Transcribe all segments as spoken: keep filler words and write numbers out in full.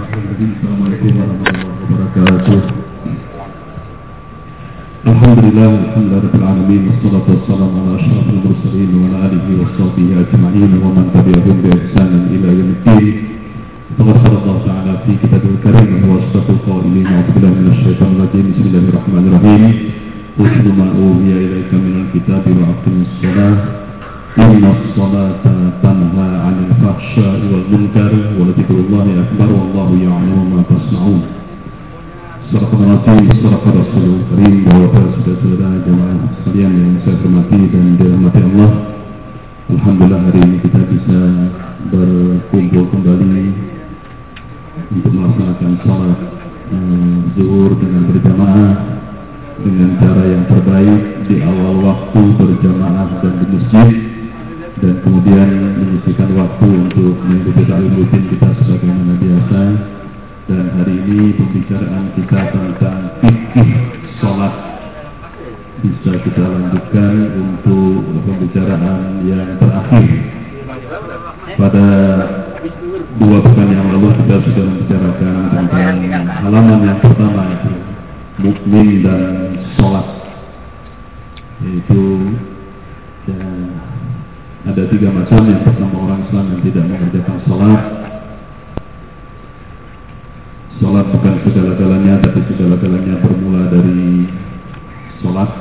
Assalamualaikum warahmatullahi wabarakatuh. Alhamdulillah, alhamdulillahirabbil alamin, wassalatu wassalamu ala asyrafil mursalin wa ala alihi washabbihi ajma'in wa man tabi'ahum bi ihsanin ila yaumiddin. Allah Ta'ala fi kitabil karim wa asdaqul qailin, a'udzu billahi minasy syaithanir rajim. Bismillahirrahmanirrahim. Utlu ma uhiya ilaika minal kitabi wa aqimis shalah. Inna as-salata tanha 'anil fahsya'i wal munkar wa dzikrullahi akbar wallahu ya'lamu ma tasna'un. Assalamualaikum warahmatullahi wabarakatuh. Bapak saudara jemaah sekalian yang saya hormati dan dirahmati Allah. Alhamdulillah hari ini kita bisa berkumpul kembali untuk melaksanakan salat uh, zuhur dengan berjamaah dengan cara yang terbaik di awal waktu berjamaah dan di masjid, dan kemudian menyisihkan waktu untuk mengikuti ta'lim rutin kita sebagaimana biasa. Dan hari ini pembicaraan kita tentang fikih salat bisa kita lanjutkan untuk pembicaraan yang terakhir. Pada dua pekan yang lalu kita sudah membicarakan tentang halaman yang pertama, itu mukmin dan salat, yaitu ya, ada tiga macam. Yang pertama, orang Islam yang tidak mengerjakan salat. Salat bukan segala-galanya, tapi segala-galanya bermula dari salat.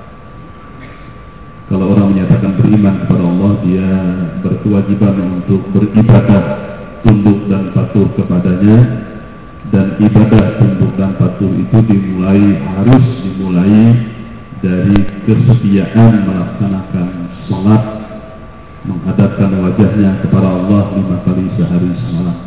Kalau orang menyatakan beriman kepada Allah, dia berkewajiban untuk beribadah, tunduk dan patuh kepadanya. Dan ibadah tunduk dan patuh itu dimulai, harus dimulai dari kesetiaan melaksanakan salat, menghadapkan wajahnya kepada Allah lima kali sehari semalam.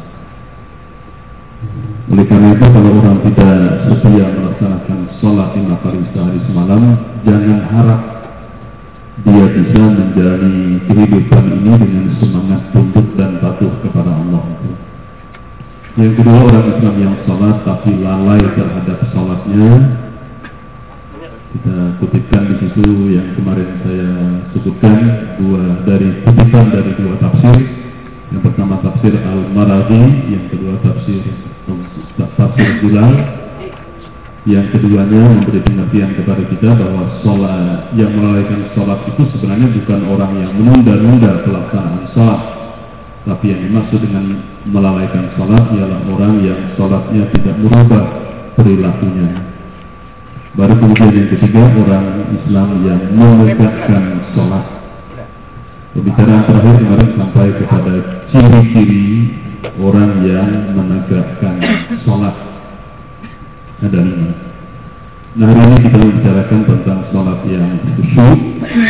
Oleh karena itu, kalau orang tidak setia melaksanakan sholat lima kali sehari semalam, jangan harap dia bisa menjalani kehidupan ini dengan semangat tunduk dan patuh kepada Allah. Yang kedua, orang Islam yang sholat tapi lalai terhadap sholatnya. Kita kutipkan di situ yang kemarin saya sebutkan, dua dari kutipan dari dua tafsir. Yang pertama tafsir Al-Maraghi, yang kedua tafsir tafsir Bilal. Yang keduanya memberi pengertian kepada kita bahwa sholat, yang melalaikan sholat itu sebenarnya bukan orang yang menunda-nunda pelaksanaan sholat, tapi yang dimaksud dengan melalaikan sholat ialah orang yang sholatnya tidak merubah perilakunya. Baru kemudian yang ketiga, orang Islam yang menegakkan sholat. Pembicaraan terakhir kemarin sampai kepada ciri-ciri orang yang menegakkan sholat. Ada lima. Nah, hari ini kita membicarakan tentang sholat yang khusyuk.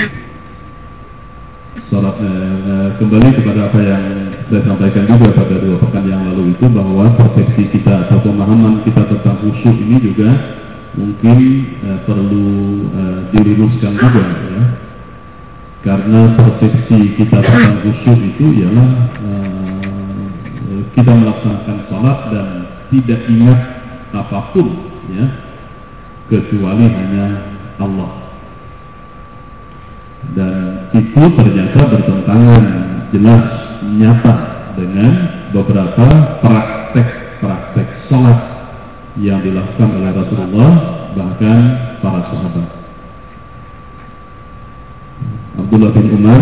Sholat eh, kembali kepada apa yang saya sampaikan juga pada dua pekan yang lalu itu, bahwa persepsi kita atau pemahaman kita tentang khusyuk ini juga mungkin eh, perlu eh, diluruskan juga, ya. Karena persepsi kita tentang khusyuk itu ialah uh, kita melaksanakan sholat dan tidak ingat apapun, ya, kecuali hanya Allah. Dan itu ternyata bertentangan jelas nyata dengan beberapa praktek-praktek sholat yang dilakukan oleh Rasulullah, bahkan para sahabat. Abdullah bin Umar,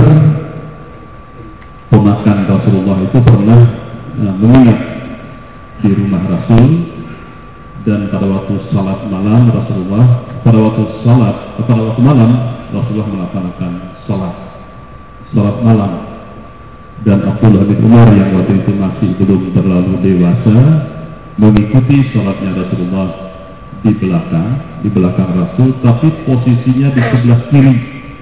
ponakan Rasulullah, itu pernah nah, menginap di rumah Rasul, dan pada waktu salat malam Rasulullah, pada waktu salat, pada waktu malam Rasulullah melaksanakan salat, salat malam. Dan Abdullah bin Umar yang waktu itu masih belum terlalu dewasa mengikuti salatnya Rasulullah di belakang, di belakang Rasul, tapi posisinya di sebelah kiri.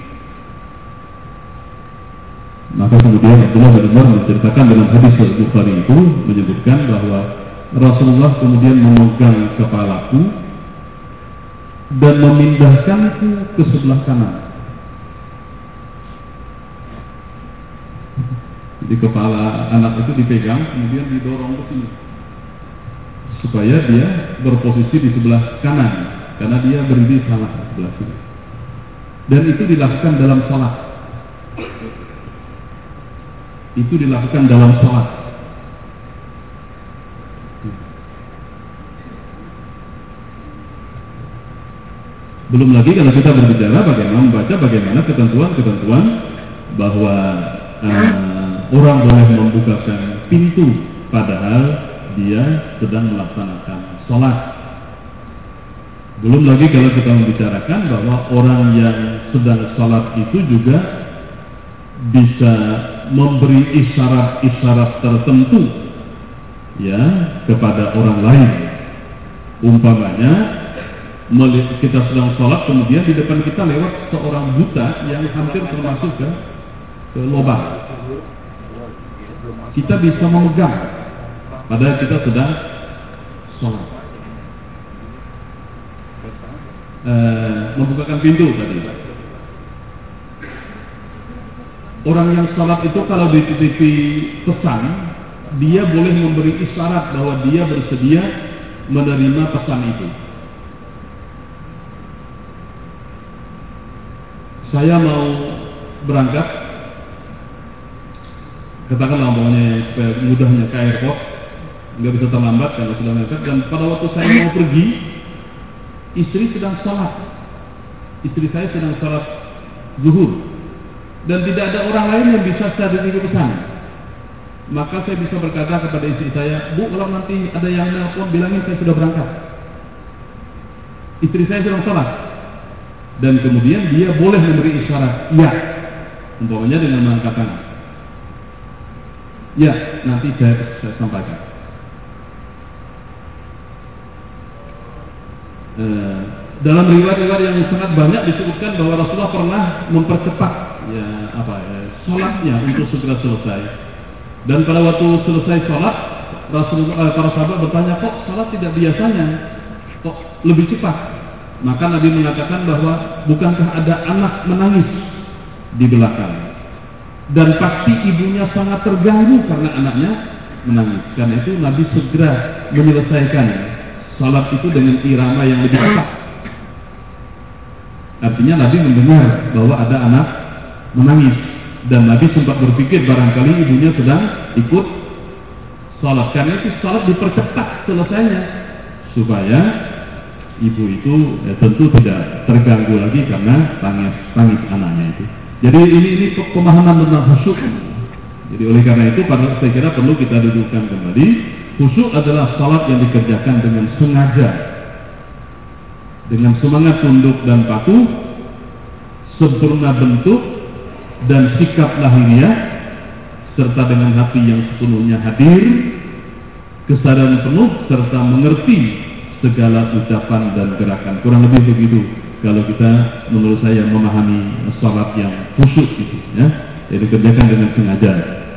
Maka kemudian Abdullah bin Umar menceritakan dalam hadis Al-Bukhari itu, menyebutkan bahwa Rasulullah kemudian memegang kepalaku dan memindahkanku ke sebelah kanan. Jadi kepala anak itu dipegang, kemudian didorong ke sini supaya dia berposisi di sebelah kanan, karena dia berdiri salah di sebelah kiri. Dan itu dilakukan dalam salat. Itu dilakukan dalam sholat. Belum lagi kalau kita berbicara bagaimana membaca bagaimana ketentuan-ketentuan bahwa uh, orang boleh membukakan pintu padahal dia sedang melaksanakan sholat. Belum lagi kalau kita membicarakan bahwa orang yang sedang sholat itu juga bisa memberi isyarat-isyarat tertentu ya kepada orang lain. Umpamanya kita sedang sholat, kemudian di depan kita lewat seorang buta yang hampir termasuk ke, ke lubang. Kita bisa memegang padahal kita sedang sholat. Eh, membukakan pintu tadi. Orang yang sholat itu kalau dititipi pesan, dia boleh memberi isyarat bahwa dia bersedia menerima pesan itu. Saya mau berangkat, katakanlah umpamanya supaya mudahnya ke airport, nggak bisa terlambat kalau sudah berangkat. Dan pada waktu saya mau pergi, istri sedang sholat, istri saya sedang sholat zuhur, dan tidak ada orang lain yang bisa saya titip pesan. Maka saya bisa berkata kepada istri saya, Bu, kalau nanti ada yang nelpon, bilangin saya sudah berangkat. Istri saya sedang sholat, dan kemudian dia boleh memberi isyarat, ya, umpamanya dengan mengangkat tangan. Ya, nanti saya, saya sampaikan. Uh, dalam riwayat-riwayat yang sangat banyak disebutkan bahwa Rasulullah pernah mempercepat ya apa ya, sholatnya untuk segera selesai. Dan pada waktu selesai sholat, Rasulullah, para sahabat bertanya, kok sholat tidak biasanya, kok lebih cepat? Maka Nabi mengatakan bahwa bukankah ada anak menangis di belakang, dan pasti ibunya sangat terganggu karena anaknya menangis. Karena itu Nabi segera menyelesaikan salat itu dengan irama yang lebih cepat. Artinya Nabi mendengar bahwa ada anak menangis, dan Nabi sempat berpikir barangkali ibunya sedang ikut salat. Karena itu salat dipercepat selesainya supaya ibu itu ya, tentu tidak terganggu lagi karena tangis tangis anaknya itu. Jadi ini ini pemahaman tentang khusyuk. Jadi oleh karena itu saya kira perlu kita dudukkan kembali. Khusyuk adalah salat yang dikerjakan dengan sengaja, dengan semangat tunduk dan patuh, sempurna bentuk dan sikap lahiriah, serta dengan hati yang sepenuhnya hadir, kesadaran penuh, serta mengerti segala ucapan dan gerakan. Kurang lebih begitu kalau kita menurut saya memahami salat yang khusyuk itu ya. Jadi dikerjakan dengan sengaja.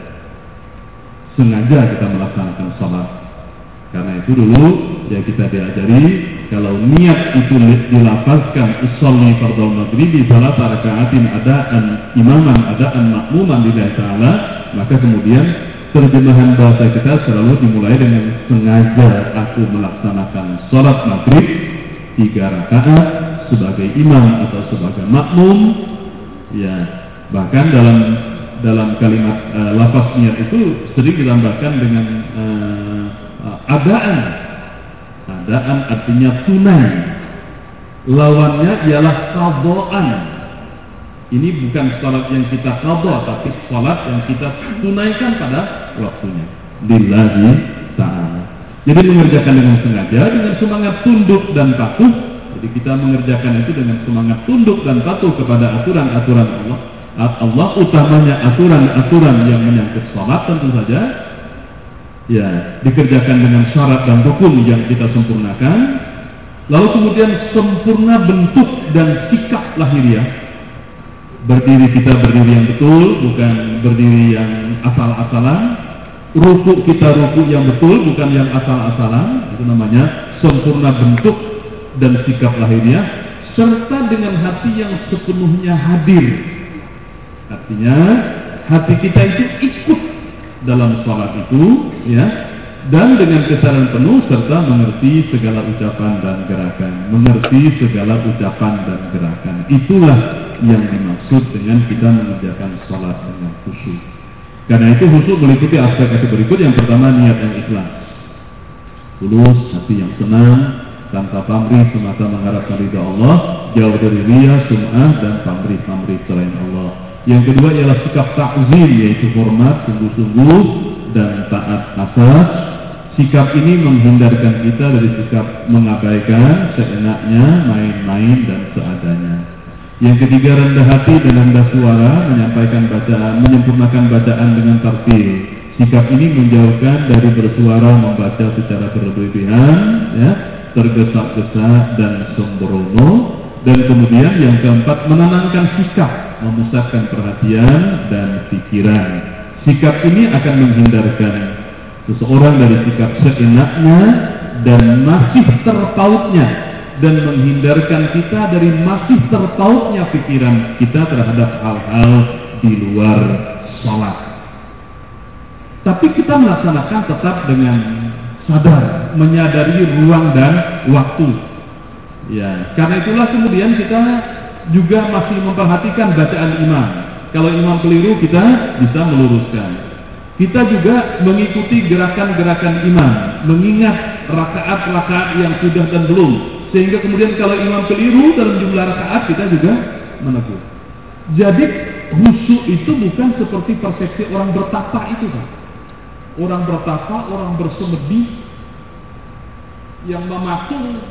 Sengaja kita melaksanakan salat. Karena itu dulu ya kita diajari kalau niat itu dilafazkan usolli fardhu maghribi salata raka'atin adaan imaman adaan makmuman lillahi ta'ala, maka kemudian terjemahan bahasa kita selalu dimulai dengan sengaja aku melaksanakan salat maghrib tiga rakaat sebagai imam atau sebagai makmum ya. Bahkan dalam dalam kalimat uh, lafaz niat itu sering ditambahkan dengan uh, uh, adaan. Adaan artinya tunai. Lawannya ialah qadhaan. Ini bukan salat yang kita qadha, tapi salat yang kita tunaikan pada waktunya. Lillahi ta'ala. Jadi mengerjakan dengan sengaja, dengan semangat tunduk dan patuh. Jadi kita mengerjakan itu dengan semangat tunduk dan patuh kepada aturan-aturan Allah. Allah utamanya aturan-aturan yang menyangkut salat tentu saja ya dikerjakan dengan syarat dan rukun yang kita sempurnakan. Lalu kemudian sempurna bentuk dan sikap lahiriah. Berdiri kita berdiri yang betul, bukan berdiri yang asal-asalan. Ruku kita ruku yang betul, bukan yang asal-asalan. Itu namanya sempurna bentuk dan sikap lahiriah, serta dengan hati yang sepenuhnya hadir. Artinya hati kita itu ikut dalam sholat itu ya, dan dengan kesadaran penuh serta mengerti segala ucapan dan gerakan, mengerti segala ucapan dan gerakan. Itulah yang dimaksud dengan kita mengerjakan sholat dengan khusyuk. Karena itu khusyuk meliputi aspek-aspek berikut. Yang pertama niat yang ikhlas, tulus, hati yang senang, tanpa pamrih semata mengharapkan ridha Allah, jauh dari riya, sum'ah dan pamrih-pamrih selain Allah. Yang kedua ialah sikap ta'zim, yaitu hormat sungguh-sungguh dan taat asas. Sikap ini menghindarkan kita dari sikap mengabaikan, seenaknya, main-main dan seadanya. Yang ketiga, rendah hati dan rendah suara, menyampaikan bacaan, menyempurnakan bacaan dengan tartil. Sikap ini menjauhkan dari bersuara membaca secara berlebihan, ya, tergesa-gesa dan sembrono. Dan kemudian yang keempat, menenangkan sikap, memusatkan perhatian dan pikiran. Sikap ini akan menghindarkan seseorang dari sikap seenaknya dan masih terpautnya, dan menghindarkan kita dari masih terpautnya pikiran kita terhadap hal-hal di luar sholat. Tapi kita melaksanakan tetap dengan sadar, menyadari ruang dan waktu. Ya, karena itulah kemudian kita juga masih memperhatikan bacaan imam. Kalau imam keliru, kita bisa meluruskan. Kita juga mengikuti gerakan-gerakan imam, mengingat rakaat-rakaat yang sudah dan belum, sehingga kemudian kalau imam keliru dalam jumlah rakaat, kita juga menegur. Jadi khusyuk itu bukan seperti persepsi orang bertapa itu, Pak. Orang bertapa, orang bersemedi, yang mematung.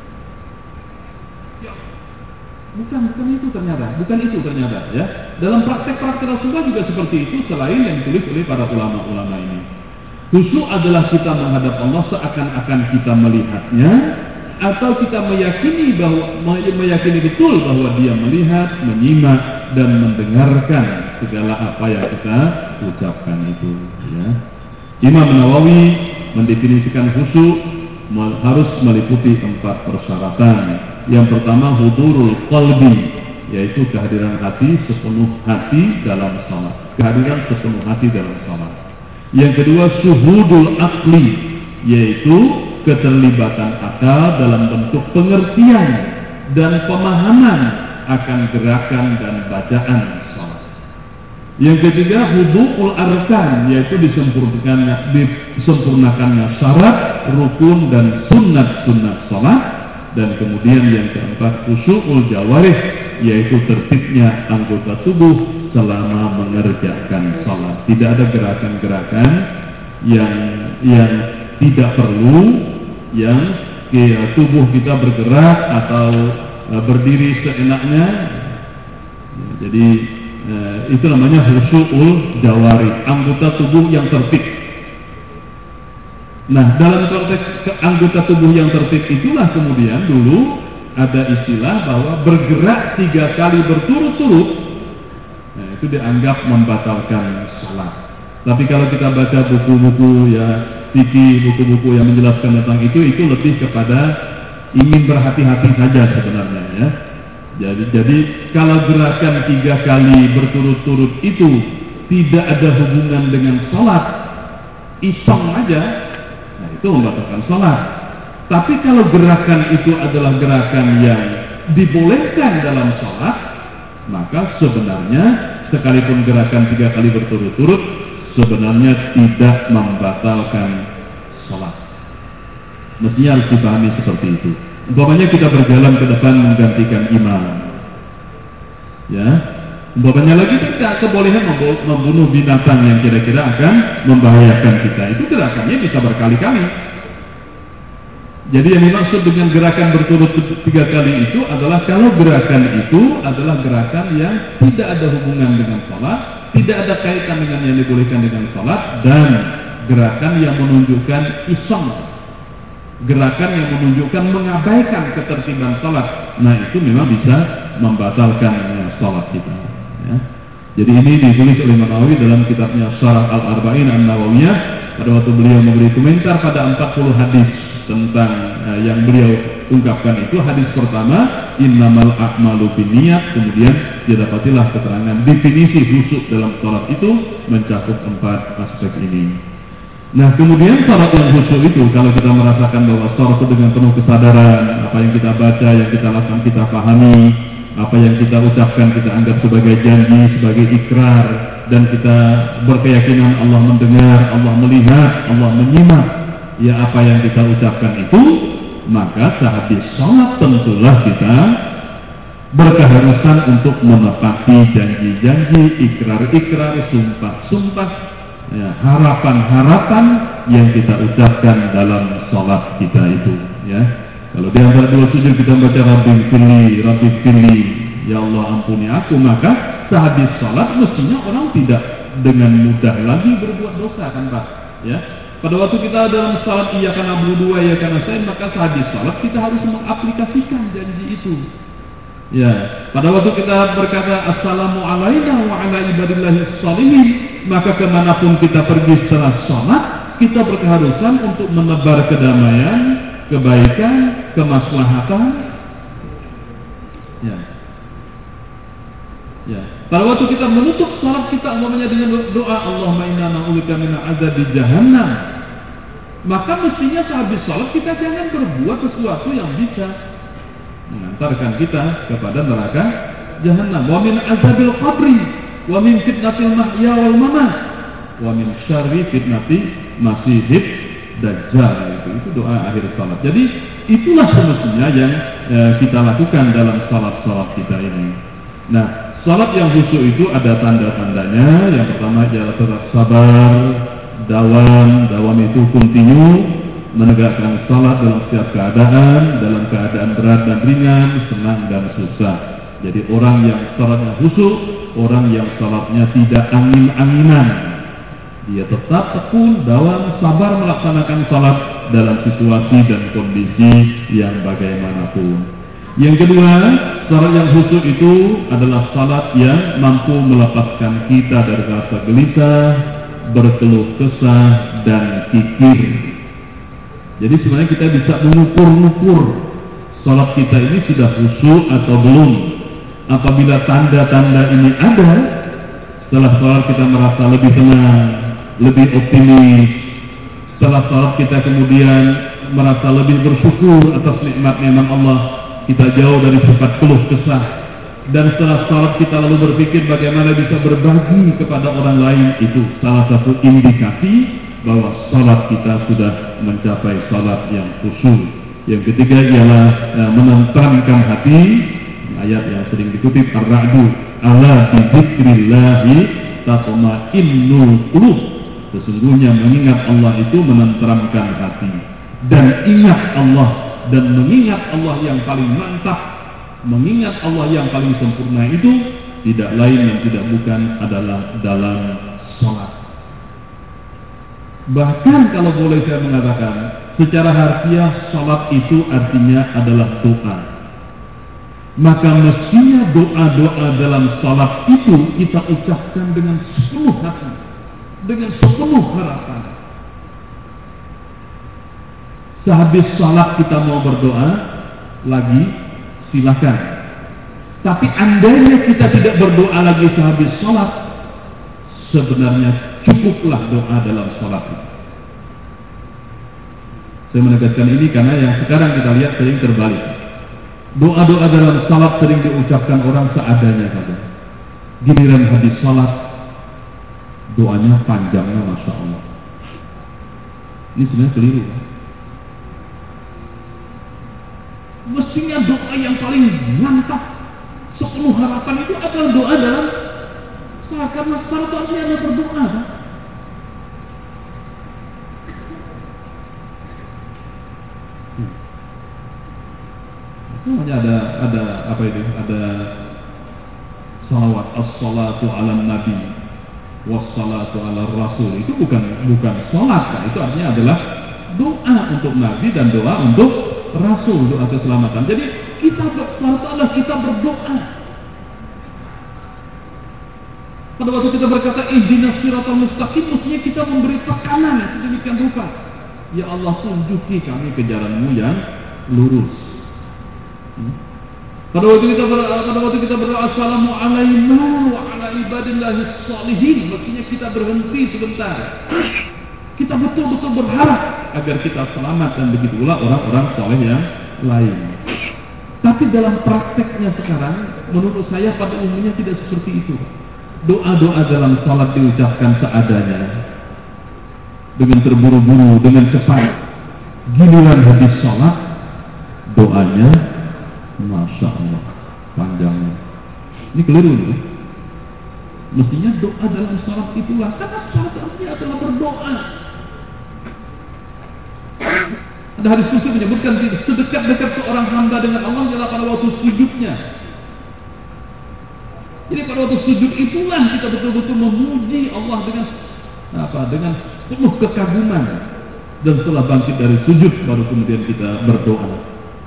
Ya, bukan, bukan itu ternyata, bukan itu ternyata, ya. Dalam praktek-praktek Rasulullah juga seperti itu, selain yang ditulis oleh para ulama-ulama ini. Khusyuk adalah kita menghadap Allah seakan-akan kita melihatnya, atau kita meyakini bahwa meyakini betul bahwa Dia melihat, menyimak dan mendengarkan segala apa yang kita ucapkan itu, ya. Imam Nawawi mendefinisikan khusyuk harus meliputi empat persyaratan. Yang pertama, hudurul qalbi, yaitu kehadiran hati sepenuh hati dalam salat. Kehadiran sepenuh hati dalam salat. Yang kedua, syuhudul aqli, yaitu keterlibatan akal dalam bentuk pengertian dan pemahaman akan gerakan dan bacaan salat. Yang ketiga, hudu'ul arkan, yaitu disempurnakannya, disempurnakannya syarat, rukun dan sunnat-sunnat salat. Dan kemudian yang keempat, khusyu'ul jawarih, yaitu tertibnya anggota tubuh selama mengerjakan salat. Tidak ada gerakan-gerakan yang yang tidak perlu, yang ya, tubuh kita bergerak atau uh, berdiri seenaknya. Ya, jadi uh, itu namanya khusyu'ul jawarih, anggota tubuh yang tertib. Nah, dalam konteks anggota tubuh yang tertib itulah kemudian dulu ada istilah bahwa bergerak tiga kali berturut-turut, nah, itu dianggap membatalkan salat. Tapi kalau kita baca buku-buku ya fikih, buku-buku yang menjelaskan tentang itu, itu lebih kepada ingin berhati-hati saja sebenarnya, ya. Jadi, jadi kalau gerakan tiga kali berturut-turut itu tidak ada hubungan dengan salat, iseng aja, nah itu membatalkan sholat. Tapi kalau gerakan itu adalah gerakan yang dibolehkan dalam sholat, maka sebenarnya sekalipun gerakan tiga kali berturut-turut, sebenarnya tidak membatalkan sholat. Mestinya harus dipahami seperti itu. Umpamanya kita berjalan ke depan menggantikan imam, ya. Umpamanya lagi tidak kebolehan membunuh binatang yang kira-kira akan membahayakan kita. Itu gerakannya bisa berkali-kali. Jadi yang dimaksud dengan gerakan berturut tiga kali itu adalah kalau gerakan itu adalah gerakan yang tidak ada hubungan dengan sholat, tidak ada kaitan dengan yang dibolehkan dengan sholat, dan gerakan yang menunjukkan iseng, gerakan yang menunjukkan mengabaikan ketertiban sholat. Nah itu memang bisa membatalkan sholat kita. Ya. Jadi ini ditulis oleh Imam Nawawi dalam kitabnya Syarah Al-Arba'in An-Nawawiyah pada waktu beliau memberi komentar pada empat puluh hadis tentang uh, yang beliau ungkapkan itu. Hadis pertama, innamal a'malu binniyat, kemudian didapatilah keterangan definisi khusyuk dalam salat itu mencakup empat aspek ini. Nah kemudian salat yang khusyuk itu, kalau kita merasakan bahwa salat itu dengan penuh kesadaran, apa yang kita baca, yang kita lakukan, kita pahami, apa yang kita ucapkan kita anggap sebagai janji, sebagai ikrar, dan kita berkeyakinan Allah mendengar, Allah melihat, Allah menyimak, ya apa yang kita ucapkan itu, maka sehabis sholat tentulah kita berkeharusan untuk menepati janji-janji, ikrar-ikrar, sumpah-sumpah, ya, harapan-harapan yang kita ucapkan dalam sholat kita itu. Ya, kalau di antara dua sujud kita baca Rabbi firli, Rabbi firli, ya Allah ampuni aku, maka sehabis sholat mestinya orang tidak dengan mudah lagi berbuat dosa, kan Pak? Ya, pada waktu kita dalam sholat iyyaka na'budu wa iyyaka nasta'in, maka sehabis sholat kita harus mengaplikasikan janji itu. Ya, pada waktu kita berkata assalamu alaina wa ala ibadillahi sholihin, maka kemanapun kita pergi setelah sholat, kita berkeharusan untuk menebar kedamaian, kebaikan, kemaslahatan. Ya, ya. Pada waktu kita menutup sholat kita umpamanya dengan doa Allahumma inna na'udzubika min azabi jahannam, maka mestinya sehabis sholat kita jangan berbuat sesuatu yang bisa mengantarkan kita kepada neraka jahannam. Wa min azabil qabri wa min fitnatil mahya wal mamat wa min syarri fitnati masihid dajjal. Itu, itu doa akhir salat. Jadi itulah semestinya yang eh, kita lakukan dalam salat-salat kita ini. Nah, salat yang khusyuk itu ada tanda-tandanya. Yang pertama adalah tetap sabar, dawam, dawam itu continue, menegakkan salat dalam setiap keadaan, dalam keadaan berat dan ringan, senang dan susah. Jadi orang yang salatnya khusyuk, orang yang salatnya tidak angin-anginan, dia tetap tekun, dawam, sabar melaksanakan salat dalam situasi dan kondisi yang bagaimanapun. Yang kedua, salat yang khusyuk itu adalah salat yang mampu melepaskan kita dari rasa gelisah, berkeluh kesah, dan kikir. Jadi sebenarnya kita bisa mengukur-ukur salat kita ini sudah khusyuk atau belum. Apabila tanda-tanda ini ada, setelah salat kita merasa lebih tenang, lebih optimis. Setelah salat kita kemudian merasa lebih bersyukur atas nikmat-nikmat Allah, kita jauh dari sifat keluh kesah. Dan setelah salat kita lalu berpikir bagaimana bisa berbagi kepada orang lain, itu salah satu indikasi bahwa salat kita sudah mencapai salat yang khusyuk. Yang ketiga ialah eh, menenteramkan hati. Ayat yang sering dikutip Ar-Ra'du, ala bi dzikrillahi tatma'innul qulub. Sesungguhnya mengingat Allah itu menenteramkan hati. Dan ingat Allah dan mengingat Allah yang paling mantap, mengingat Allah yang paling sempurna itu tidak lain dan tidak bukan adalah dalam salat. Bahkan kalau boleh saya mengatakan, secara harfiah salat itu artinya adalah doa. Maka mestinya doa-doa dalam salat itu kita ucapkan dengan sepenuh hati, dengan sepenuh harapan. Sehabis salat kita mau berdoa lagi, silakan. Tapi andainya kita tidak berdoa lagi sehabis salat, sebenarnya cukuplah doa dalam sholat itu. Saya menegaskan ini karena yang sekarang kita lihat sering terbalik. Doa-doa dalam sholat sering diucapkan orang seadanya saja. Giliran habis sholat, doanya panjangnya Masya Allah. Ini sebenarnya keliru. Mestinya doa yang paling mantap, sepenuh harapan itu adalah doa dalam sholat. Karena sholat itu artinya adalah berdoa, kan? Namanya ada ada apa itu? Ada salawat, as-salatu ala nabi, was-salatu ala rasul. Itu bukan bukan salat, kan? Itu artinya adalah doa untuk nabi dan doa untuk rasul, doa keselamatan. Jadi kita salat adalah kita berdoa. Pada waktu kita berkata ihdinas siratal mustaqim, mestinya kita memberi tekanan sedemikian rupa. Ya Allah, tunjuki kami ke jalan-Mu yang lurus. Hmm? Pada waktu kita ber, pada waktu kita berdoa assalamu alaina wa ala ibadillahi sholihin, mestinya kita berhenti sebentar. Kita betul-betul berharap agar kita selamat dan begitu pula orang-orang soleh yang lain. Tapi dalam prakteknya sekarang, menurut saya pada umumnya tidak seperti itu. Doa-doa dalam salat diucapkan seadanya, dengan terburu-buru, dengan cepat. Giliran habis salat, doanya, masya Allah, panjangnya. Ini keliru nih. Mestinya doa dalam salat itulah, karena salat artinya adalah berdoa. Ada hadis qudsi menyebutkan sedekat-dekat seorang hamba dengan Allah adalah pada waktu sujudnya. Jadi pada waktu sujud itulah kita betul-betul memuji Allah dengan apa? Dengan penuh kekaguman. Dan setelah bangkit dari sujud baru kemudian kita berdoa.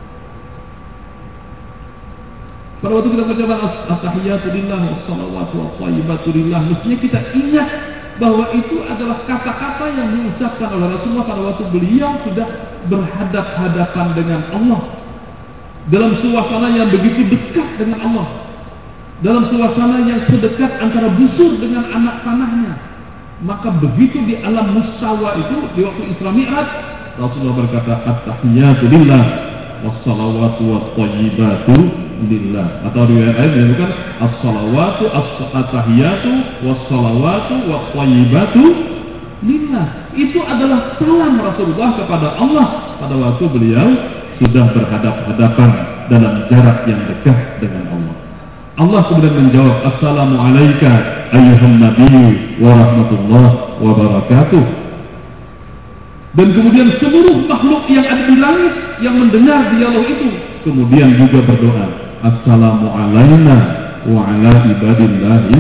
Pada waktu kita mengucapkan at-tahiyatu lillah wassalawatu wathayibatu lillah, mestinya kita ingat bahwa itu adalah kata-kata yang diucapkan oleh Rasulullah pada waktu beliau sudah berhadap-hadapan dengan Allah, dalam suasana yang begitu dekat dengan Allah, dalam suasana yang sedekat antara busur dengan anak panahnya. Maka begitu di alam mustawa itu, di waktu Isra Mi'raj, Rasulullah berkata at-tahiyatu lillah wassalawatu wathayibatu lillah, atau riwayat lain menyebutkan as-salawatu at-tahiyatu was-salawatu wat-thayyibatu lillah. Itu adalah salam Rasulullah kepada Allah pada waktu beliau sudah berhadap-hadapan dalam jarak yang dekat dengan Allah. Allah kemudian menjawab, assalamu alayka ayyuhan nabiyyu wa rahmatullahi wa barakatuh. Dan kemudian seluruh makhluk yang ada di langit yang mendengar dialog itu kemudian juga berdoa, assalamu alayna wa ala ibadillahi.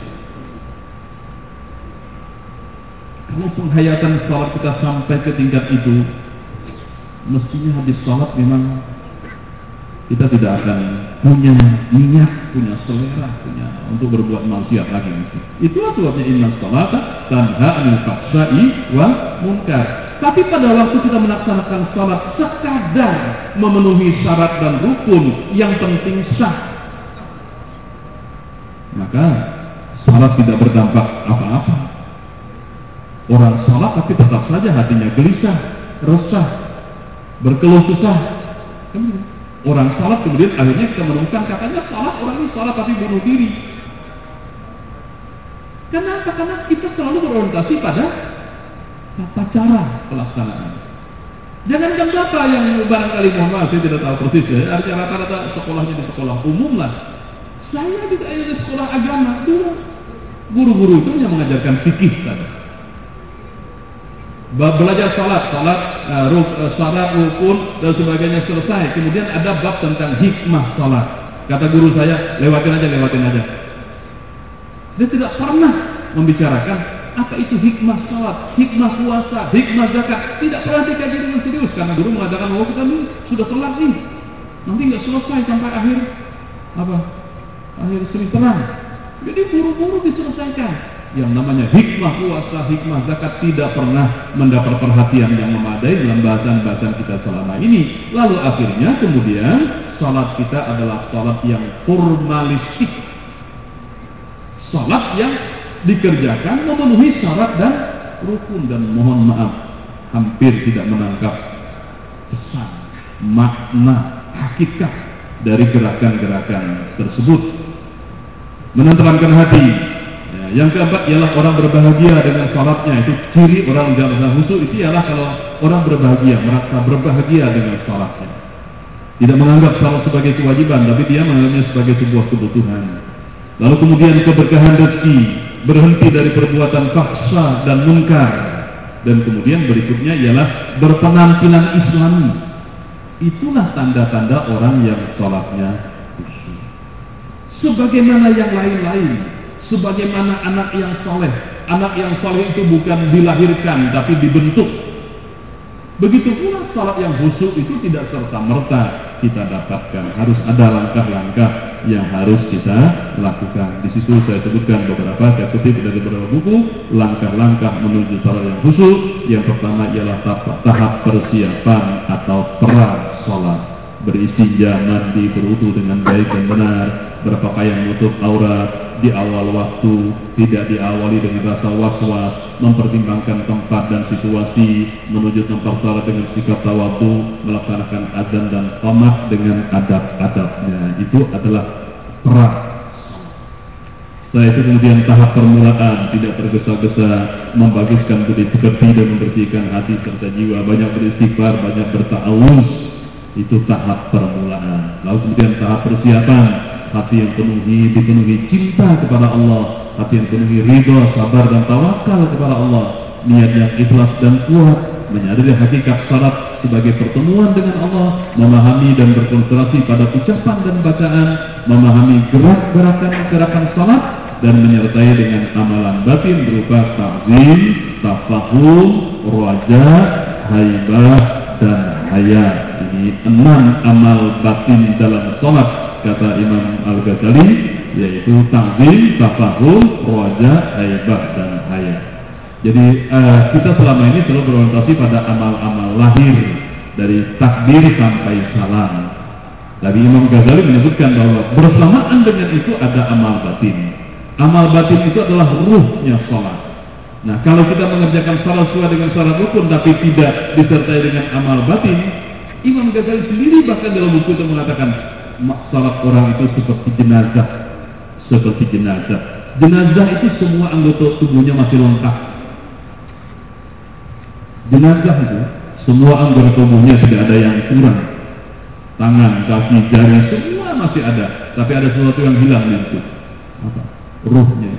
Kalau penghayatan salat kita sampai ke tingkat itu, mestinya habis salat memang kita tidak akan punya niat, punya selera, punya untuk berbuat maksiat lagi. Itulah sebabnya inna sholata tanha 'anil fahsya'i wal munkar. Tapi pada waktu kita melaksanakan salat sekadar memenuhi syarat dan rukun yang penting sah, maka salat tidak berdampak apa-apa. Orang salat tapi tetap saja hatinya gelisah, resah, berkeluh kesah. Orang salat kemudian akhirnya kita menemukan katanya salat, orang ini salat tapi bunuh diri. Kenapa? Karena kita selalu berorientasi pada tata cara pelaksanaan. Jangankan Bapak yang barangkali, mohon maaf saya tidak tahu persis ya, artinya rata-rata sekolahnya di sekolah umum lah. Saya tidak hanya di sekolah agama, dulu guru-guru itu yang mengajarkan fikih tadi. Belajar salat, salat, uh, ruk, uh, syarat, rukun dan sebagainya selesai. Kemudian ada bab tentang hikmah salat. Kata guru saya, lewatin aja, lewatin aja. Dia tidak pernah membicarakan apa itu hikmah salat, hikmah puasa, hikmah zakat. Tidak pernah dikaji dengan serius karena guru mengatakan, oh kita ini sudah telat nih, nanti nggak selesai sampai akhir apa? Akhir semesteran. Jadi buru-buru diselesaikan. Yang namanya hikmah puasa, hikmah zakat tidak pernah mendapat perhatian yang memadai dalam bahasan-bahasan kita selama ini. Lalu akhirnya kemudian salat kita adalah salat yang formalistik, salat yang dikerjakan memenuhi syarat dan rukun, dan mohon maaf hampir tidak menangkap pesan, makna, hakikat dari gerakan-gerakan tersebut. Menenteramkan hati. Ya, yang keempat ialah orang berbahagia dengan salatnya. Itu ciri orang dalam khusyuk itu ialah kalau orang berbahagia, merasa berbahagia dengan salatnya. Tidak menganggap salat sebagai kewajiban, tapi dia menganggapnya sebagai sebuah kebutuhan. Lalu kemudian keberkahan rezeki, berhenti dari perbuatan fahsya dan munkar. Dan kemudian berikutnya ialah berpenampilan Islami. Itulah tanda-tanda orang yang salatnya khusyuk. Sebagaimana yang lain-lain, sebagaimana anak yang soleh. Anak yang soleh itu bukan dilahirkan, tapi dibentuk. Begitu pula salat yang khusyuk itu tidak serta-merta kita dapatkan. Harus ada langkah-langkah yang harus kita lakukan. Di situ saya sebutkan beberapa, saya kutip dari beberapa buku, langkah-langkah menuju salat yang khusyuk. Yang pertama ialah tahap, tahap persiapan atau pra salat. Beristinja, mandi, berwudu dengan baik dan benar, berpakaian menutup aurat di awal waktu, tidak diawali dengan rasa was-was, mempertimbangkan tempat dan situasi, menuju tempat salat dengan sikap tawadhu, melaksanakan azan dan qamah dengan adab-adabnya. Itu adalah pra. Setelah itu kemudian tahap permulaan, tidak tergesa-gesa, membaguskan budi pekerti dan membersihkan hati serta jiwa, banyak beristighfar, banyak berta'awuz. Itu tahap permulaan. Lalu kemudian tahap persiapan, hati yang penuhi dipenuhi cinta kepada Allah, hati yang penuhi ridha, sabar dan tawakal kepada Allah, niat yang ikhlas dan kuat, menyadari hakikat salat sebagai pertemuan dengan Allah, memahami dan berkonsentrasi pada ucapan dan bacaan, memahami gerak-gerakan gerakan salat, dan menyertai dengan amalan batin berupa ta'zim, tafahum, roja, haibah, dan haya. Ini enam amal batin dalam salat, kata Imam Al-Ghazali, yaitu ta'zim, tafahum, roja, haibah, dan haya. Jadi uh, kita selama ini selalu berorientasi pada amal-amal lahir, dari takbir sampai salam. Dari Imam Ghazali menyebutkan bahwa bersamaan dengan itu ada amal batin. Amal batin itu adalah ruhnya salat. Nah, kalau kita mengerjakan salat sesuai dengan syarat rukun tapi tidak disertai dengan amal batin, Imam Ghazali sendiri bahkan dalam buku itu mengatakan salat orang itu seperti jenazah. Seperti jenazah. Jenazah itu semua anggota tubuhnya masih lengkap. Jenazah itu semua anggota tubuhnya tidak ada yang kurang. Tangan, kaki, jari semua masih ada, tapi ada sesuatu yang hilang di situ. Apa? Ruhnya.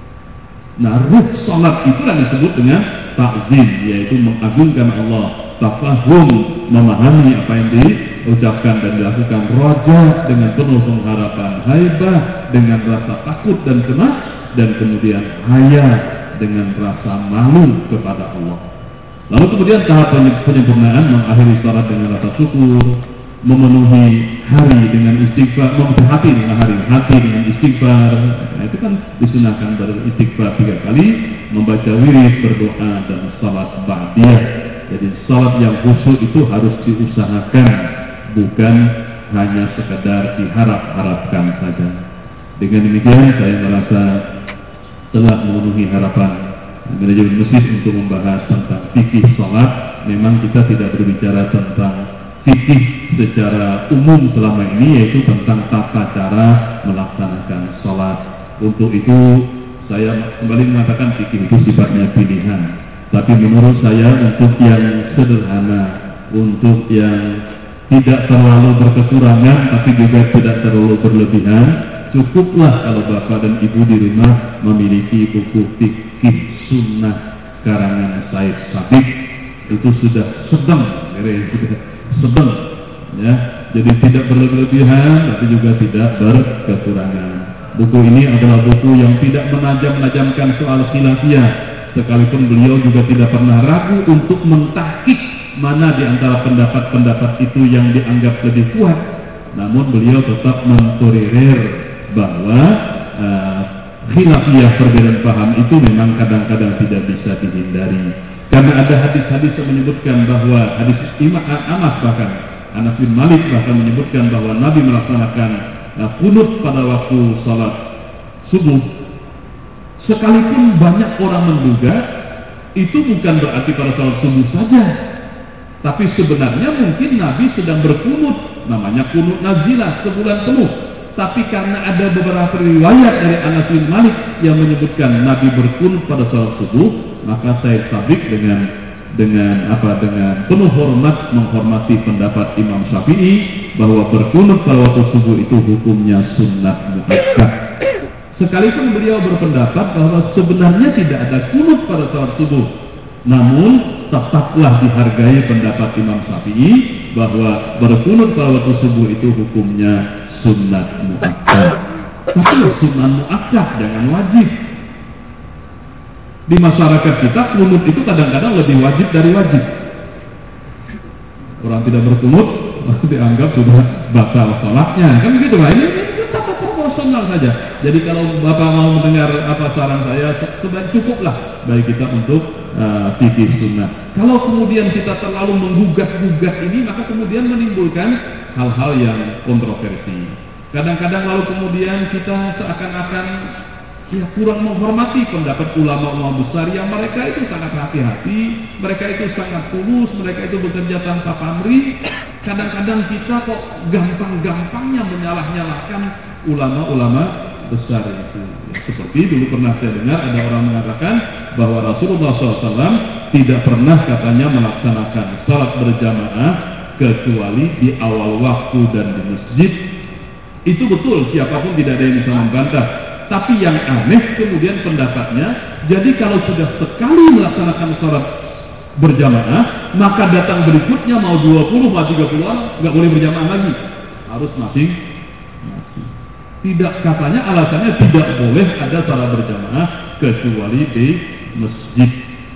Nah, ruh salat itu yang disebut dengan ta'zim, yaitu mengagungkan Allah, tafahum, memahami apa yang diucapkan dan dilakukan, roja dengan penuh pengharapan, haibah dengan rasa takut dan cemas, dan kemudian haya dengan rasa malu kepada Allah. Lalu kemudian tahap penyempurnaan, mengakhiri salat dengan rasa syukur, memenuhi hari dengan istighfar, memenuhi hati dengan hari, hati dengan istighfar. Nah, itu kan disunahkan beristighfar tiga kali, membaca wirid, berdoa, dan salat ba'diyah. Jadi salat yang khusyuk itu harus diusahakan, bukan hanya sekedar diharap-harapkan saja. Dengan demikian saya merasa telah memenuhi harapan manajemen masjid untuk membahas tentang fikih salat. Memang kita tidak berbicara tentang fikih secara umum selama ini, yaitu tentang tata cara melaksanakan salat. Untuk itu saya kembali mengatakan fikih itu sifatnya pilihan. Tapi menurut saya untuk yang sederhana, untuk yang tidak terlalu berkekurangan tapi juga tidak terlalu berlebihan, cukuplah kalau bapak dan ibu di rumah memiliki buku fikih sunnah karangan Said Sabiq. Itu sudah sedang, sudah sedang, ya. Jadi tidak berlebihan, tapi juga tidak berkekurangan. Buku ini adalah buku yang tidak menajam-najamkan soal khilafiyah, sekalipun beliau juga tidak pernah ragu untuk mentahqiq mana di antara pendapat-pendapat itu yang dianggap lebih kuat. Namun beliau tetap mentolerir bahwa uh, khilafiyah perbedaan paham itu memang kadang-kadang tidak bisa dihindari. Karena ada hadis-hadis yang menyebutkan bahwa hadis Imam Anas bahkan Anas bin Malik bahkan menyebutkan bahwa Nabi melaksanakan uh, qunut pada waktu salat subuh. Sekalipun banyak orang menduga itu bukan berarti pada salat subuh saja, tapi sebenarnya mungkin Nabi sedang berkunut, namanya kunut nazilah sebulan penuh. Tapi karena ada beberapa riwayat dari Anas bin Malik yang menyebutkan Nabi berkunut pada salat subuh, maka Said Sabiq dengan dengan apa dengan penuh hormat menghormati pendapat Imam Syafi'i bahwa berkunut pada waktu subuh itu hukumnya sunnah muakkad. Sekalipun beliau berpendapat bahwa sebenarnya tidak ada kunut pada salat subuh, namun tetaplah dihargai pendapat Imam Syafi'i bahwa berkunut pada waktu subuh itu hukumnya sunnah muakkad. Tapi sunnah muakkad, jangan wajib. Di masyarakat kita kunut itu kadang-kadang lebih wajib dari wajib. Orang tidak berkunut dianggap sudah batal salatnya, kan begitu lah. Ini tata proporsional saja. Jadi kalau Bapak mau mendengar apa saran saya, sebaik cukuplah bagi kita untuk uh, fikih sunnah. Kalau kemudian kita terlalu menggugat-gugat ini, maka kemudian menimbulkan hal-hal yang kontroversi. Kadang-kadang lalu kemudian kita seakan-akan ya kurang menghormati pendapat ulama-ulama besar yang mereka itu sangat hati-hati, mereka itu sangat tulus, mereka itu bekerja tanpa pamrih. Kadang-kadang kita kok gampang-gampangnya menyalah-nyalahkan ulama-ulama besar itu. Ya, seperti dulu pernah saya dengar ada orang mengatakan bahwa Rasulullah shallallahu alaihi wasallam tidak pernah katanya melaksanakan salat berjamaah kecuali di awal waktu dan di masjid. Itu betul, siapapun tidak ada yang bisa membantah. Tapi yang aneh kemudian pendapatnya, jadi kalau sudah sekali melaksanakan sholat berjamaah, maka datang berikutnya mau dua puluh, mau tiga puluh orang, nggak boleh berjamaah lagi, harus masing-masing. Tidak, katanya alasannya tidak boleh ada sholat berjamaah kecuali di masjid.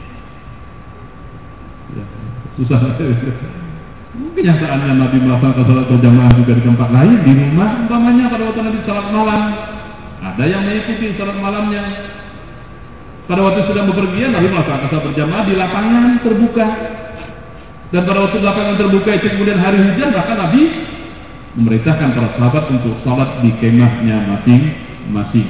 Ya, susah. Kenyataannya Nabi melaksanakan sholat berjamaah juga di tempat lain, di rumah umpamanya pada waktu Nabi sholat malam. Ada yang mengikuti sholat malamnya. Pada waktu sedang bepergian, Nabi melaksanakan sholat berjamaah di lapangan terbuka. Dan pada waktu lapangan terbuka itu kemudian hari hujan, maka Nabi memerintahkan para sahabat untuk sholat di kemahnya masing-masing.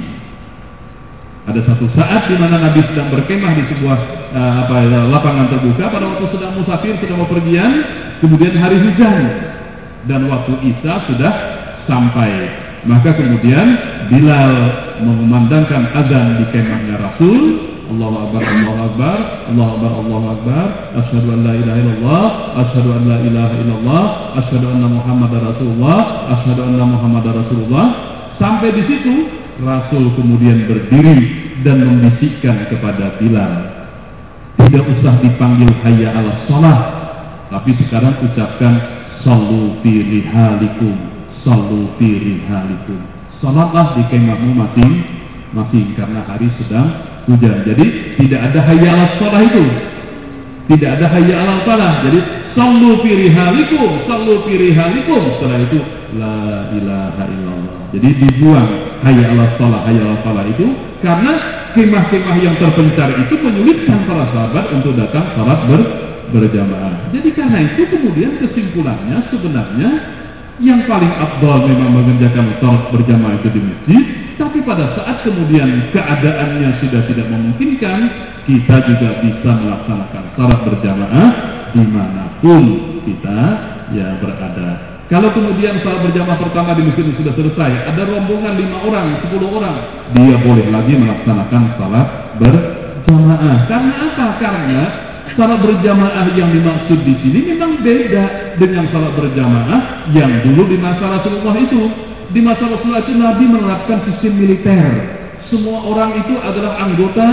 Ada satu saat di mana Nabi sedang berkemah di sebuah uh, apa, lapangan terbuka. Pada waktu sedang musafir, sedang bepergian, kemudian hari hujan dan waktu Isya sudah sampai. Maka kemudian Bilal mengumandangkan azan di kemahnya Rasul. Allahu Akbar, Allahu Akbar, Allahu Akbar, Allahu Akbar. Asyhadu an la ilaha illallah, asyhadu an la ilaha illallah, asyhadu anna Muhammadar Rasulullah, asyhadu anna Muhammadar Rasulullah. Sampai di situ Rasul kemudian berdiri dan membisikkan kepada Bilal, tidak usah dipanggil hayya 'alas shalah, tapi sekarang ucapkan sallu fi rihalikum, sallu fi rihalikum. Salatlah di kemahmu masing-masing karena hari sedang hujan. Jadi tidak ada hayya 'alas shalah itu. Tidak ada hayya 'alas shalah. Jadi sallu fi rihalikum, sallu fi rihalikum. Setelah itu la ilaha illallah. Jadi dibuang hayya 'alas shalah, hayya 'alas shalah itu karena kemah-kemah yang terpencar itu menyulitkan para sahabat untuk datang salat ber, berjamaah. Jadi karena itu kemudian kesimpulannya sebenarnya yang paling afdal memang mengerjakan salat berjamaah itu di masjid. Tapi pada saat kemudian keadaannya sudah tidak memungkinkan, kita juga bisa melaksanakan salat berjamaah dimanapun kita ya berada. Kalau kemudian salat berjamaah pertama di masjid sudah selesai, ada rombongan lima orang, sepuluh orang, dia boleh lagi melaksanakan salat berjamaah. Karena apa? Karena salat berjamaah yang dimaksud di sini memang beda dengan salat berjamaah yang dulu di masa Rasulullah itu. Di masa Rasulullah itu Nabi menerapkan sistem militer. Semua orang itu adalah anggota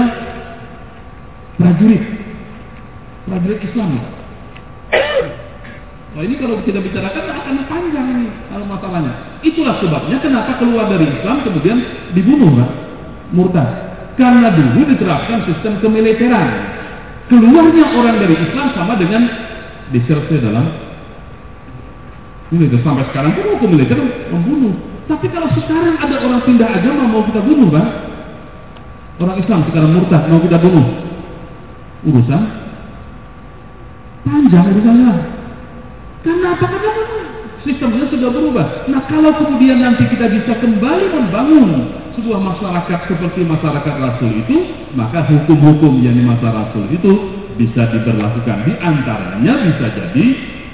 prajurit, prajurit Islam. Nah ini kalau kita bicarakan akan panjang ini masalahnya. Itulah sebabnya kenapa keluar dari Islam kemudian dibunuh, kan? Murtad. Karena dulu diterapkan sistem kemiliteran. Keluarnya orang dari Islam sama dengan disertai dalam militer. Sampai sekarang pun hukum militer membunuh. Tapi kalau sekarang ada orang pindah agama mau kita bunuh, kan? Orang Islam sekarang murtad mau kita bunuh, urusan panjang urusannya. Karena apa? Karena sistemnya sudah berubah. Nah kalau kemudian nanti kita bisa kembali membangun sebuah masyarakat seperti masyarakat Rasul itu, maka hukum-hukum yang di masa Rasul itu bisa diberlakukan. Di antaranya bisa jadi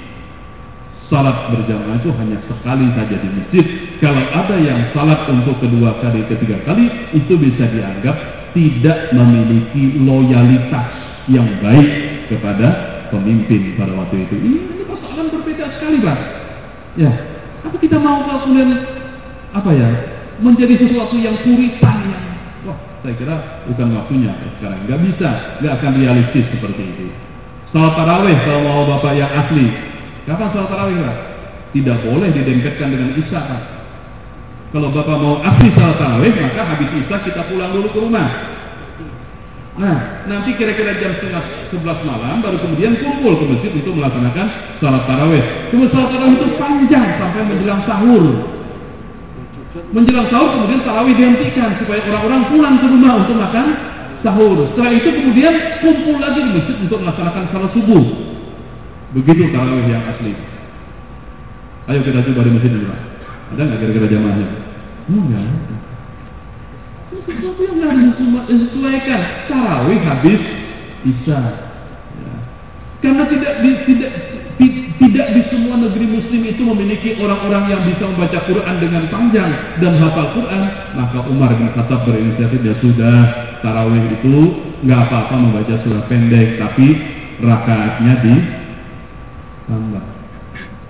salat berjamaah itu hanya sekali saja di masjid. Kalau ada yang salat untuk kedua kali, ketiga kali, itu bisa dianggap tidak memiliki loyalitas yang baik kepada pemimpin pada waktu itu. Ini, ini persoalan berbeda sekali, Pak. Ya, apa kita mau kemudian apa ya menjadi sesuatu yang puritan yang wah, saya kira bukan waktunya sekarang. Nggak bisa, nggak akan realistis seperti itu. Salat tarawih kalau mau bapak yang asli, kapan salat tarawih, Pak? Tidak boleh didempetkan dengan isya, Pak. Kalau bapak mau asli salat tarawih, maka habis isya kita pulang dulu ke rumah. Nah, nanti kira-kira jam setengah sebelas malam baru kemudian kumpul ke masjid untuk melaksanakan salat tarawih. Kemudian salat tarawih itu panjang sampai menjelang sahur. Menjelang sahur kemudian tarawih dihentikan supaya orang-orang pulang ke rumah untuk makan sahur. Setelah itu kemudian kumpul lagi di masjid untuk melaksanakan salat subuh. Begitu tarawih yang asli. Ayo kita coba di masjid dulu. Ada nggak kira-kira jamaahnya? Enggak. Sesuatu yang harus disesuaikan. Tarawih habis isya. Ya. Karena tidak di, tidak di, tidak di semua negeri Muslim itu memiliki orang-orang yang bisa membaca Quran dengan panjang dan hafal Quran. Maka Umar bin Khattab berinisiatif, ya sudah, tarawih itu nggak apa-apa membaca surah pendek, tapi rakaatnya ditambah.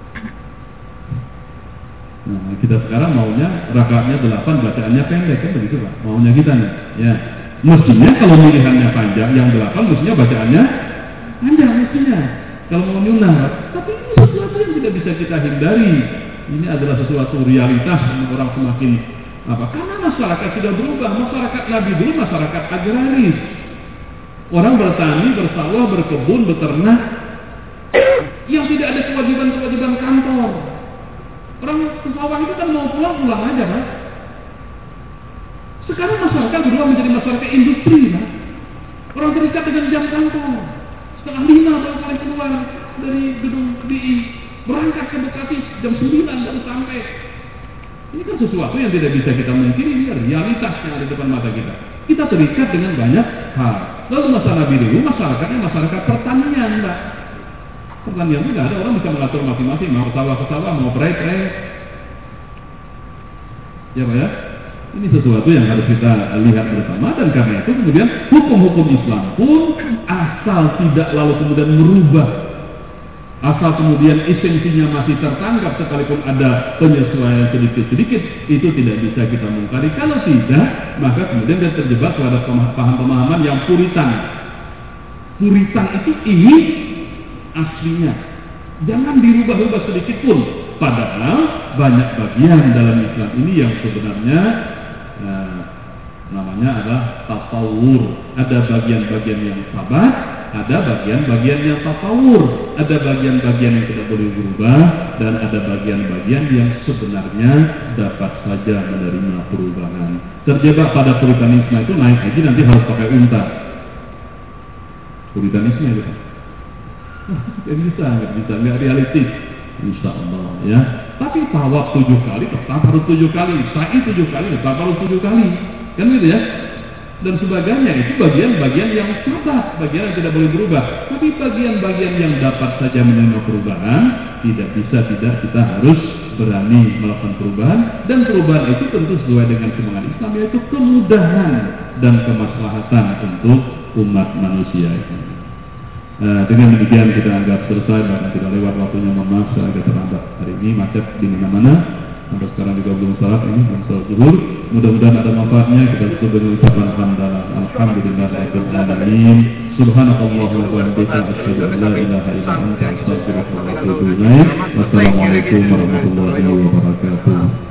kita sekarang maunya rakaatnya delapan, bacaannya pendek, kan begitu Pak? Maunya kita nih. Ya. Mestinya kalau pilihannya panjang, yang delapan mestinya bacaannya panjang mestinya. Kalau mau nyunah, tapi ini sesuatu yang tidak bisa kita hindari. Ini adalah sesuatu realitas yang orang semakin apa? Karena masyarakat sudah berubah. Masyarakat Nabi dulu masyarakat agraris. Orang bertani, bersawah, berkebun, beternak, yang tidak ada kewajiban-kewajiban kantor. Orang ke sawah itu kan mau pulang pulang aja, Pak. Sekarang masyarakat berubah menjadi masyarakat industri, Pak. Orang terikat dengan jam kantor. Setengah lima baru mulai keluar dari gedung B I, berangkat ke Bekasi jam sembilan baru sampai. Ini kan sesuatu yang tidak bisa kita mungkiri, ini realitas yang ada di depan mata kita. Kita terikat dengan banyak hal. Lalu masa Nabi dulu masyarakatnya masyarakat pertanian, Pak. Pertanian itu tidak ada orang bisa mengatur masing-masing, mau sawah ke sawah, mau perai-perai. Ya Pak ya? Ini sesuatu yang harus kita lihat bersama, dan karena itu kemudian hukum-hukum Islam pun asal tidak lalu kemudian merubah, asal kemudian esensinya masih tertangkap sekalipun ada penyesuaian sedikit-sedikit, itu tidak bisa kita mungkari. Kalau tidak, maka kemudian dia terjebak pada pemahaman-pemahaman yang puritan. Puritan itu ingin aslinya, jangan dirubah-rubah sedikit pun. Padahal banyak bagian dalam Islam ini yang sebenarnya eh, namanya adalah tatawur. Ada bagian-bagian yang sabar, ada bagian-bagian yang tatawur, ada bagian-bagian yang tidak boleh berubah, dan ada bagian-bagian yang sebenarnya dapat saja menerima perubahan. Terjebak pada puritanisme itu naik haji nanti harus pakai unta. Puritanisme itu nggak bisa, nggak bisa, nggak realistis, insya Allah ya. Tapi tawaf tujuh kali tetap harus tujuh kali, sa'i tujuh kali tetap harus tujuh kali, kan gitu ya. Dan sebagainya itu bagian-bagian yang sabat, bagian yang tidak boleh berubah. Tapi bagian-bagian yang dapat saja menerima perubahan, tidak bisa tidak, kita harus berani melakukan perubahan. Dan perubahan itu tentu sesuai dengan semangat Islam, yaitu kemudahan dan kemaslahatan untuk umat manusia itu. Nah, dengan demikian kita anggap selesai, bahkan tidak lewat waktunya, mohon maaf saya agak terlambat hari ini, macet di mana-mana. Sampai sekarang juga belum salat, ini belum salat zuhur. Mudah-mudahan ada manfaatnya. Kita tutup dengan ucapan hamdalah. Alhamdulillahirabbil alamin. Subhanallah wa bihamdihi, asyhadu an la ilaha illa anta, astaghfiruka wa atubu ilaik. Wassalamualaikum warahmatullahi wabarakatuh.